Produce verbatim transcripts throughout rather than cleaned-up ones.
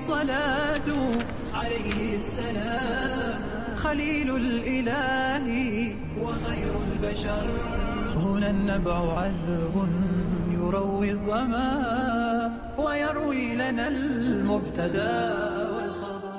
الصلاة عليه السلام خليل الإله وخير البشر. هنا النبع عذب يروي الظما ويروي لنا المبتدى والخبر.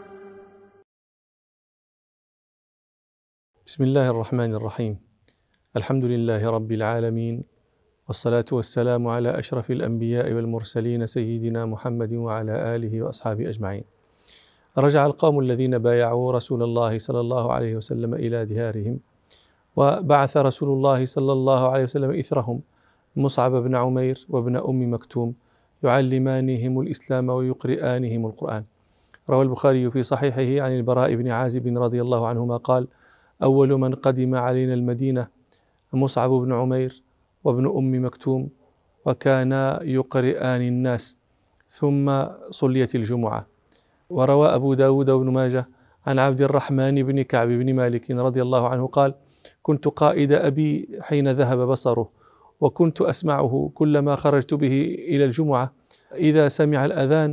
بسم الله الرحمن الرحيم. الحمد لله رب العالمين، والصلاة والسلام على أشرف الأنبياء والمرسلين سيدنا محمد وعلى آله وأصحابه أجمعين. رجع القوم الذين بايعوا رسول الله صلى الله عليه وسلم إلى ديارهم، وبعث رسول الله صلى الله عليه وسلم إثرهم مصعب بن عمير وابن أم مكتوم يعلمانهم الإسلام ويقرئانهم القرآن. روى البخاري في صحيحه عن البراء بن عازب رضي الله عنهما قال: أول من قدم علينا المدينة مصعب بن عمير وابن أم مكتوم، وكانا يقرئان الناس، ثم صليت الجمعة. وروى أبو داود وابن ماجه عن عبد الرحمن بن كعب بن مالك رضي الله عنه قال: كنت قائد أبي حين ذهب بصره، وكنت أسمعه كلما خرجت به إلى الجمعة إذا سمع الأذان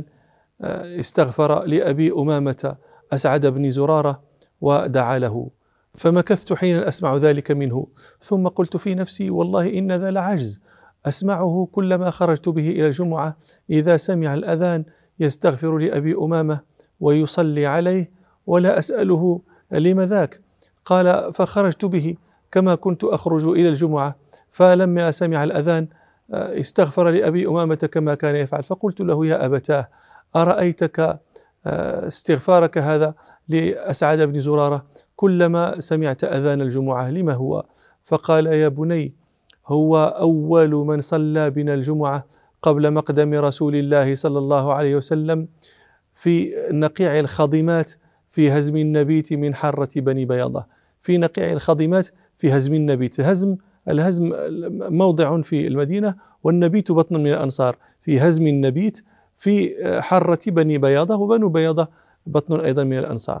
استغفر لأبي أمامة أسعد بن زرارة ودعا له، فمكثت حين أسمع ذلك منه، ثم قلت في نفسي: والله إن ذا لعجز، أسمعه كلما خرجت به إلى الجمعة إذا سمع الأذان يستغفر لأبي أمامة ويصلي عليه، ولا أسأله لم ذاك. قال: فخرجت به كما كنت أخرج إلى الجمعة، فلما سمع الأذان استغفر لأبي أمامة كما كان يفعل، فقلت له: يا أبتاه، أرأيتك استغفارك هذا لأسعد بن زرارة كلما سمعت أذان الجمعة لما هو؟ فقال: يا بني، هو أول من صلى بنا الجمعة قبل مقدم رسول الله صلى الله عليه وسلم في نقيع الخضمات في هزم النبيت من حرة بني بياضة. في نقيع الخضمات في هزم النبيت، هزم الهزم موضع في المدينة، والنبيت بطن من الأنصار، في هزم النبيت في حرة بني بياضة، وبنو بياضة بطن أيضا من الأنصار.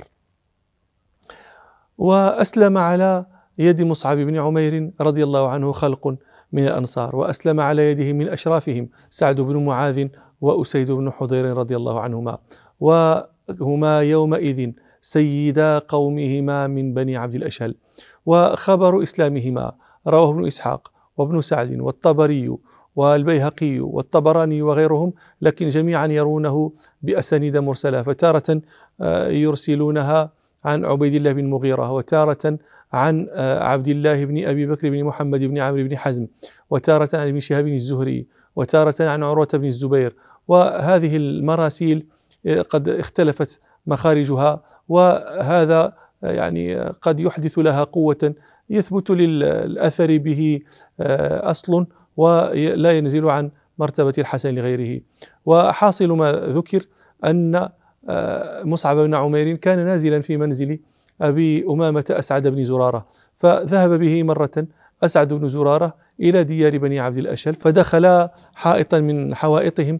وأسلم على يد مصعب بن عمير رضي الله عنه خلق من الأنصار، وأسلم على يده من أشرافهم سعد بن معاذ وأسيد بن حضير رضي الله عنهما، وهما يومئذ سيدا قومهما من بني عبد الأشهل. وخبر إسلامهما رواه ابن إسحاق وابن سعد والطبري والبيهقي والطبراني وغيرهم، لكن جميعا يرونه بأسانيد مرسلة، فتارة يرسلونها عن عبيد الله بن مغيرة، وتارة عن عبد الله بن أبي بكر بن محمد بن عمرو بن حزم، وتارة عن ابن شهاب الزهري، وتارة عن عروة بن الزبير. وهذه المراسيل قد اختلفت مخارجها، وهذا يعني قد يحدث لها قوة يثبت للأثر به أصل ولا ينزل عن مرتبة الحسن لغيره. وحاصل ما ذكر أن مصعب بن عمير كان نازلا في منزل أبي أمامة أسعد بن زرارة، فذهب به مرة أسعد بن زرارة إلى ديار بني عبد الأشهل، فدخلا حائطا من حوائطهم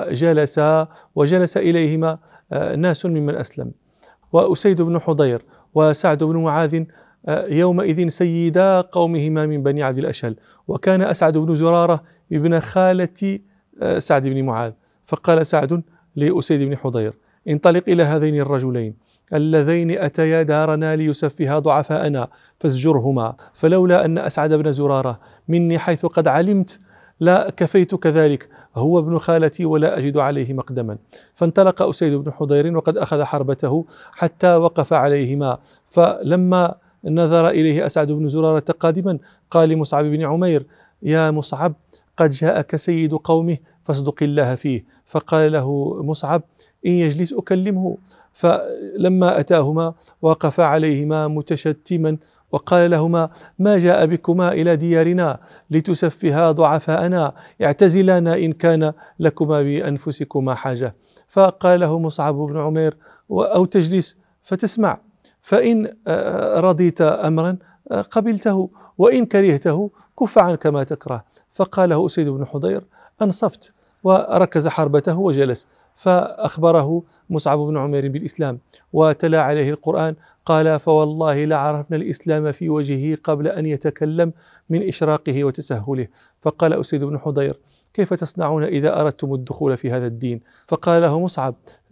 وجلسا وجلس إليهما ناس ممن أسلم. وأسيد بن حضير وسعد بن معاذ يومئذ سيدا قومهما من بني عبد الأشهل، وكان أسعد بن زرارة ابن خالة سعد بن معاذ. فقال سعد لأسيد بن حضير: انطلق إلى هذين الرجلين اللذين أتيا دارنا ليسفها ضعفاءنا فازجرهما، فلولا أن أسعد بن زرارة مني حيث قد علمت لا كفيت كذلك، هو ابن خالتي ولا أجد عليه مقدما. فانطلق أسيد بن حضير وقد أخذ حربته حتى وقف عليهما، فلما نظر إليه أسعد بن زرارة قادما قال لمصعب بن عمير: يا مصعب، قد جاءك سيد قومه فاصدق الله فيه. فقال له مصعب: إن يجلس أكلمه. فلما أتاهما وقف عليهما متشتما وقال لهما: ما جاء بكما إلى ديارنا لتسفها ضعفاءنا، اعتزلانا إن كان لكما بأنفسكما حاجة. فقال له مصعب بن عمير: أو تجلس فتسمع، فإن رضيت أمرا قبلته، وإن كرهته كف عنك ما تكره. فقاله أسيد بن حضير: أنصفت، وركز حربته وجلس. فأخبره مصعب بن عمير بالإسلام وتلا عليه القرآن، قال: فوالله لعرفنا الإسلام في وجهه قبل أن يتكلم من إشراقه وتسهله. فقال أسيد بن حضير: كيف تصنعون إذا أردتم الدخول في هذا الدين؟ فقال له مصعب: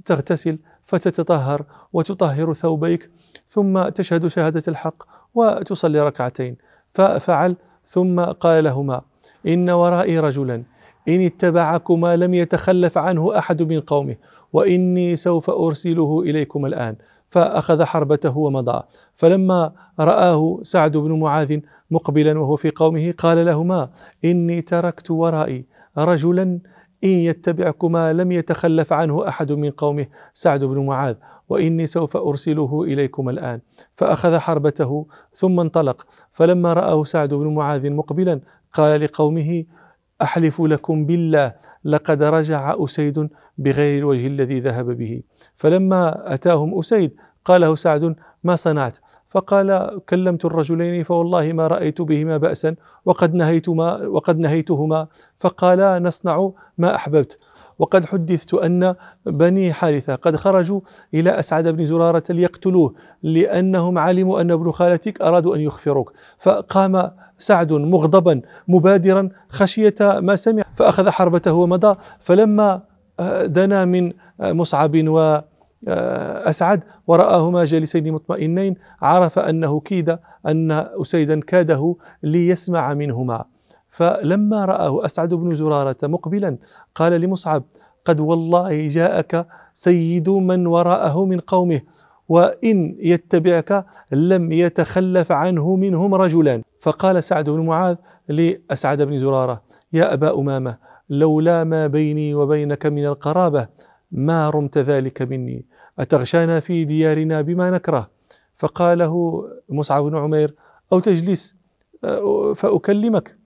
تغتسل فتتطهر وتطهر ثوبيك ثم تشهد شهادة الحق وتصلي ركعتين. ففعل ثم قال لهما: إن ورائي رجلا إن اتبعكما لم يتخلف عنه أحد من قومه وإني سوف أرسله إليكم الآن. فأخذ حربته ومضى. فلما رآه سعد بن معاذ مقبلا وهو في قومه قال لهما: إني تركت ورائي رجلا إن يتبعكما لم يتخلف عنه أحد من قومه سعد بن معاذ وإني سوف أرسله إليكم الآن. فأخذ حربته ثم انطلق. فلما رآه سعد بن معاذ مقبلا قال لقومه: أحلف لكم بالله لقد رجع أسيد بغير الوجه الذي ذهب به. فلما أتاهم أسيد قال له سعد: ما صنعت؟ فقال: كلمت الرجلين فوالله ما رأيت بهما بأسا وقد نهيتما وقد نهيتهما فقالا نصنع ما أحببت. وقد حدثت أن بني حارثة قد خرجوا إلى أسعد بن زرارة ليقتلوه لأنهم علموا أن ابن خالتك أرادوا أن يخفروك. فقام سعد مغضبا مبادرا خشية ما سمع فأخذ حربته ومضى. فلما دنا من مصعب وأسعد ورآهما جالسين مطمئنين عرف أنه كيد أن أسيدا كاده ليسمع منهما. فلما رآه أسعد بن زرارة مقبلا قال لمصعب: قد والله جاءك سيد من وراءه من قومه وإن يتبعك لم يتخلف عنه منهم رجلان. فقال سعد بن معاذ لأسعد بن زرارة: يا أبا أمامة لولا ما بيني وبينك من القرابة ما رمت ذلك مني، أتغشانا في ديارنا بما نكره؟ فقاله مصعب بن عمير: أو تجلس فأكلمك،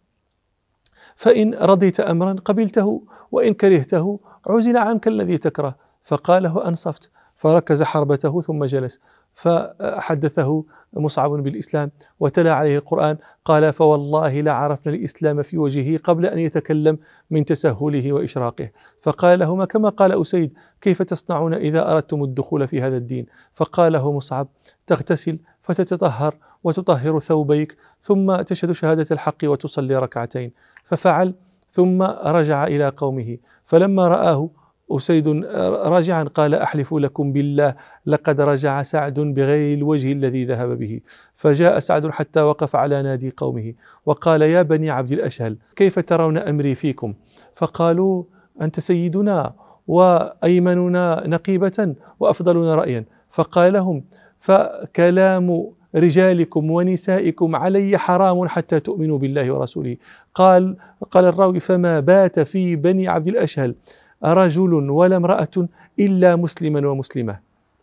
فإن رضيت أمرا قبلته وإن كرهته عزل عنك الذي تكره. فقاله: أنصفت. فركز حربته ثم جلس. فحدثه مصعب بالإسلام وتلا عليه القرآن. قال: فوالله لعرفنا الإسلام في وجهه قبل أن يتكلم من تسهله وإشراقه. فقال لهما كما قال أسيد: كيف تصنعون إذا أردتم الدخول في هذا الدين؟ فقال له مصعب: تغتسل فتتطهر وتطهر ثوبيك ثم تشهد شهادة الحق وتصلي ركعتين. ففعل ثم رجع إلى قومه. فلما رآه أسيد راجعا قال: أحلف لكم بالله لقد رجع سعد بغير الوجه الذي ذهب به. فجاء سعد حتى وقف على نادي قومه وقال: يا بني عبد الأشهل كيف ترون أمري فيكم؟ فقالوا: أنت سيدنا وأيمننا نقيبة وأفضلنا رأيا. فقال لهم: فكلام رجالكم ونسائكم علي حرام حتى تؤمنوا بالله ورسوله. قال قال الراوي: فما بات في بني عبد الأشهل رجل ولا امرأة إلا مسلما ومسلمة.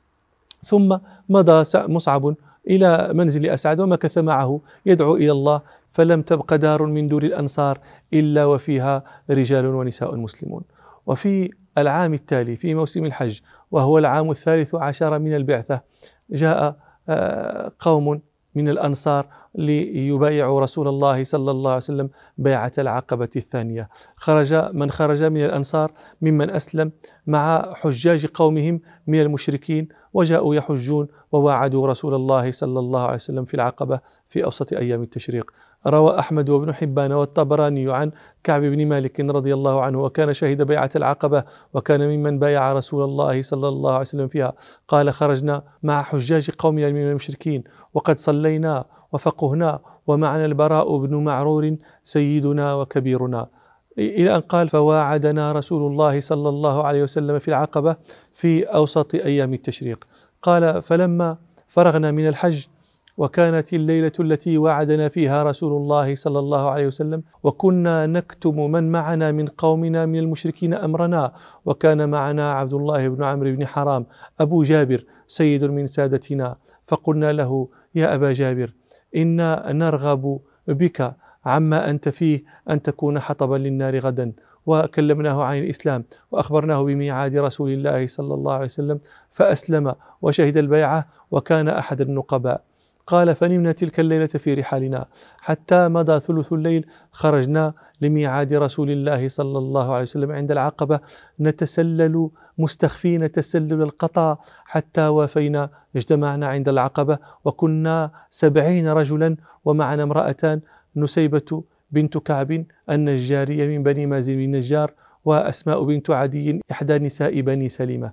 ثم مضى مصعب إلى منزل أسعد ومكث معه يدعو إلى الله. فلم تبق دار من دور الأنصار إلا وفيها رجال ونساء مسلمون. وفي العام التالي في موسم الحج وهو العام الثالث عشر من البعثة جاء قوم من الأنصار ليبايعوا رسول الله صلى الله عليه وسلم بيعة العقبة الثانية. خرج من خرج من الأنصار ممن أسلم مع حجاج قومهم من المشركين وجاءوا يحجون وواعدوا رسول الله صلى الله عليه وسلم في العقبة في أوسط أيام التشريق. روى أحمد وابن حبان والطبراني عن كعب بن مالك رضي الله عنه وكان شهد بيعة العقبة وكان ممن بايع رسول الله صلى الله عليه وسلم فيها. قال: خرجنا مع حجاج قومنا من المشركين وقد صلينا وفقهنا ومعنا البراء بن معرور سيدنا وكبيرنا، إلى أن قال: فواعدنا رسول الله صلى الله عليه وسلم في العقبة في أوسط أيام التشريق. قال: فلما فرغنا من الحج وكانت الليلة التي وعدنا فيها رسول الله صلى الله عليه وسلم وكنا نكتم من معنا من قومنا من المشركين أمرنا، وكان معنا عبد الله بن عمرو بن حرام أبو جابر سيد من سادتنا. فقلنا له: يا أبا جابر إنا نرغب بك عما أنت فيه أن تكون حطبا للنار غدا. وكلمناه عن الإسلام وأخبرناه بميعاد رسول الله صلى الله عليه وسلم فأسلم وشهد البيعة وكان أحد النقباء. قال: فنمنا تلك الليلة في رحالنا حتى مضى ثلث الليل خرجنا لميعاد رسول الله صلى الله عليه وسلم عند العقبة نتسلل مستخفين تسلل القطا حتى وافينا. اجتمعنا عند العقبة وكنا سبعين رجلا ومعنا امرأتان، نسيبة بنت كعب النجارية من بني مازن بن النجار وأسماء بنت عدي إحدى نساء بني سلمة.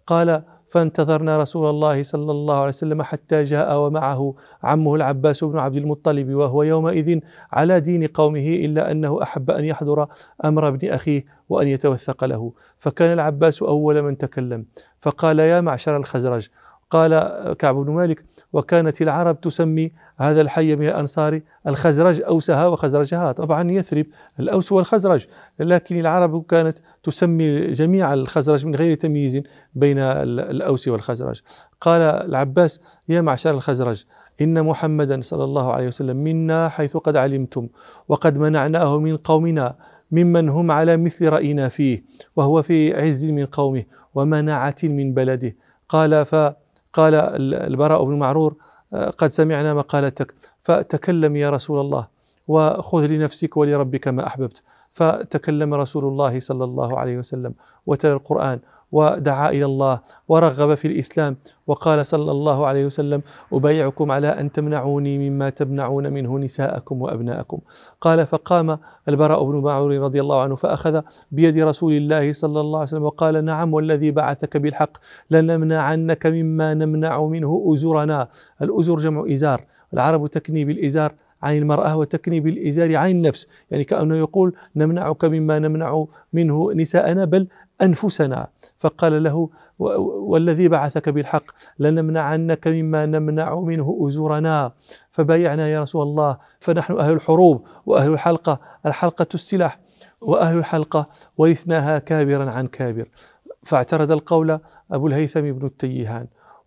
قال فانتظرنا رسول الله صلى الله عليه وسلم حتى جاء ومعه عمه العباس بن عبد المطلب وهو يومئذ على دين قومه، إلا أنه أحب أن يحضر أمر ابن أخيه وأن يتوثق له. فكان العباس أول من تكلم فقال يا معشر الخزرج. قال كعب بن مالك وكانت العرب تسمي هذا الحي من الأنصار الخزرج، أوسها وخزرجها، طبعا يثرب الأوس والخزرج، لكن العرب كانت تسمي جميع الخزرج من غير تمييز بين الأوس والخزرج. قال العباس يا معشر الخزرج إن محمدا صلى الله عليه وسلم منا حيث قد علمتم، وقد منعناه من قومنا ممن هم على مثل رأينا فيه، وهو في عز من قومه ومناعة من بلده. قال فقال البراء بن معرور قد سمعنا مقالتك فتكلم يا رسول الله وخذ لنفسك ولربك ما أحببت. فتكلم رسول الله صلى الله عليه وسلم وتلا القرآن ودعا إلى الله ورغب في الإسلام، وقال صلى الله عليه وسلم أبايعكم على أن تمنعوني مما تمنعون منه نساءكم وأبناءكم. قال فقام البراء بن معرور رضي الله عنه فأخذ بيد رسول الله صلى الله عليه وسلم وقال نعم والذي بعثك بالحق لنمنعنك مما نمنع منه أزرنا. الأزر جمع إزار، العرب تكني بالإزار عن المرأة وتكني بالإزار عن النفس، يعني كأنه يقول نمنعك مما نمنع منه نساءنا بل أنفسنا. فقال له والذي بعثك بالحق لنمنعنك مما نمنع منه أزرنا. فبايعنا يا رسول الله، فنحن أهل الحروب وأهل الحلقة، الحلقة السلاح، وأهل الحلقة ورثناها كابرا عن كابر. فاعترض القول أبو الهيثم بن التيهان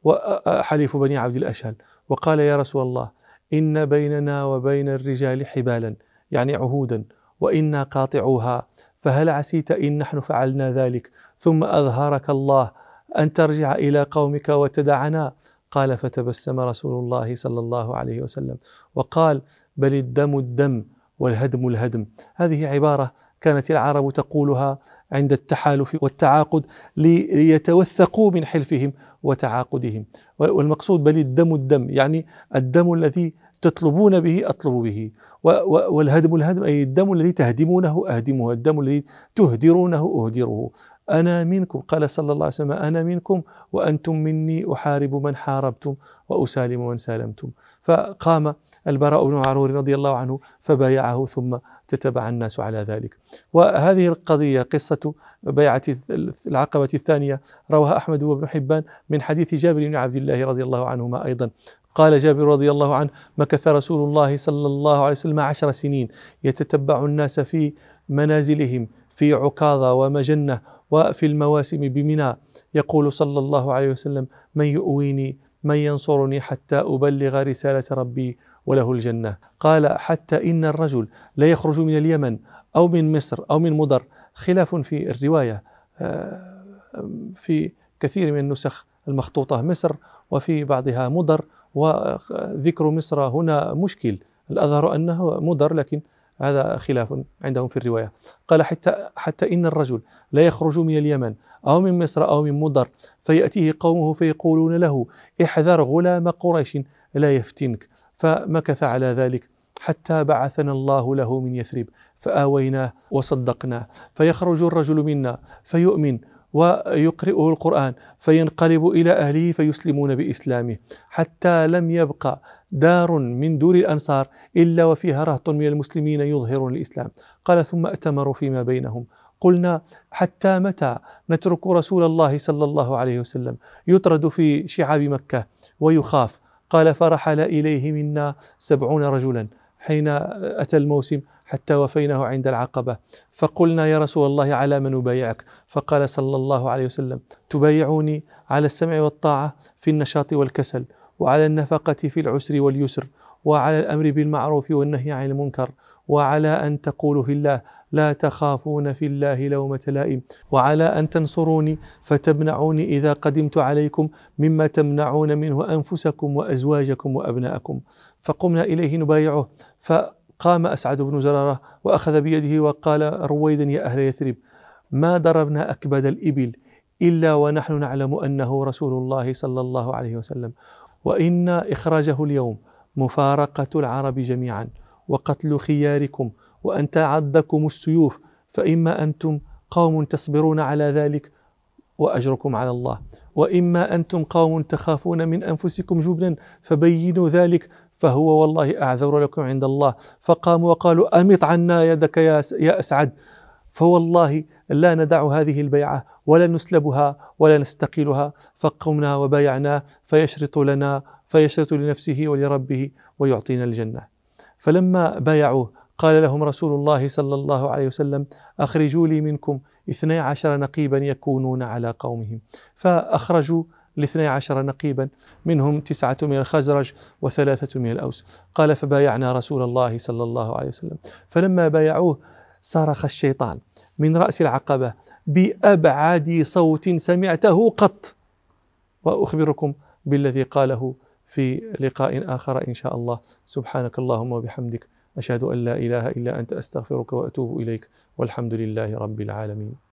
وحليف بني عبد الأشهل وقال يا رسول الله إن بيننا وبين الرجال حبالا، يعني عهودا، وإنا قاطعوها، فهل عسيت إن نحن فعلنا ذلك ثم أظهرك الله أن ترجع إلى قومك وتدعنا؟ قال فتبسم رسول الله صلى الله عليه وسلم وقال بل الدم الدم والهدم الهدم. هذه عبارة كانت العرب تقولها عند التحالف والتعاقد ليتوثقوا من حلفهم وتعاقدهم، والمقصود بل الدم الدم، يعني الدم الذي تطلبون به أطلب به، والهدم الهدم أي الدم الذي تهدمونه أهدمه، الدم الذي تهدرونه أهدره. أنا منكم، قال صلى الله عليه وسلم أنا منكم وأنتم مني، أحارب من حاربتم وأسالم من سالمتم. فقام البراء بن معرور رضي الله عنه فبايعه ثم تتبع الناس على ذلك. وهذه القضية قصة بيعة العقبة الثانية رواها أحمد وابن حبان من حديث جابر بن عبد الله رضي الله عنهما أيضا. قال جابر رضي الله عنه مكث رسول الله صلى الله عليه وسلم عشر سنين يتتبع الناس في منازلهم في عكاظة ومجنة وفي المواسم بمنى، يقول صلى الله عليه وسلم من يؤويني من ينصرني حتى أبلغ رسالة ربي وله الجنة. قال حتى إن الرجل لا يخرج من اليمن أو من مصر أو من مضر، خلاف في الرواية في كثير من النسخ المخطوطة مصر وفي بعضها مضر، وذكر مصر هنا مشكل، الأظهر أنه مضر لكن هذا خلاف عندهم في الرواية. قال حتى, حتى إن الرجل لا يخرج من اليمن أو من مصر أو من مضر فيأتيه قومه فيقولون له احذر غلام قريش لا يفتنك، فمكث على ذلك حتى بعثنا الله له من يثرب فآويناه وصدقناه، فيخرج الرجل منا فيؤمن ويقرئه القرآن فينقلب إلى أهله فيسلمون بإسلامه، حتى لم يبقى دار من دور الأنصار إلا وفيها رهط من المسلمين يظهرون الإسلام. قال ثم أتمروا فيما بينهم، قلنا حتى متى نترك رسول الله صلى الله عليه وسلم يطرد في شعاب مكة ويخاف؟ قال فرحل إليه منا سبعون رجلا حين أتى الموسم حتى وفيناه عند العقبة، فقلنا يا رسول الله على من نبايعك؟ فقال صلى الله عليه وسلم تبايعوني على السمع والطاعة في النشاط والكسل، وعلى النفقة في العسر واليسر، وعلى الأمر بالمعروف والنهي عن المنكر، وعلى أن تقولوا في الله لا تخافون في الله لومة لائم، وعلى أن تنصروني فتمنعوني إذا قدمت عليكم مما تمنعون منه أنفسكم وأزواجكم وأبناءكم. فقمنا إليه نبايعه، فقام أسعد بن زرارة وأخذ بيده وقال رويدا يا أهل يثرب ما ضربنا أكبد الإبل إلا ونحن نعلم أنه رسول الله صلى الله عليه وسلم، وإن إخراجه اليوم مفارقة العرب جميعا وقتل خياركم وأن تعضكم السيوف، فإما أنتم قوم تصبرون على ذلك وأجركم على الله، وإما أنتم قوم تخافون من أنفسكم جبنا فبينوا ذلك فهو والله أعذر لكم عند الله. فقاموا وقالوا أمط عنا يدك يا أسعد، فوالله لا ندع هذه البيعة ولا نسلبها ولا نستقيلها. فقمنا وبايعناه فيشرط لنا فيشرط لنفسه ولربه ويعطينا الجنة. فلما بايعوه قال لهم رسول الله صلى الله عليه وسلم أخرجوا لي منكم اثني عشر نقيبا يكونون على قومهم. فأخرجوا الاثني عشر نقيبا، منهم تسعة من الخزرج وثلاثة من الأوس. قال فبايعنا رسول الله صلى الله عليه وسلم. فلما بايعوه صرخ الشيطان من رأس العقبة بأبعد صوت سمعته قط، وأخبركم بالذي قاله في لقاء آخر إن شاء الله. سبحانك اللهم وبحمدك، أشهد أن لا إله إلا أنت، أستغفرك وأتوب إليك، والحمد لله رب العالمين.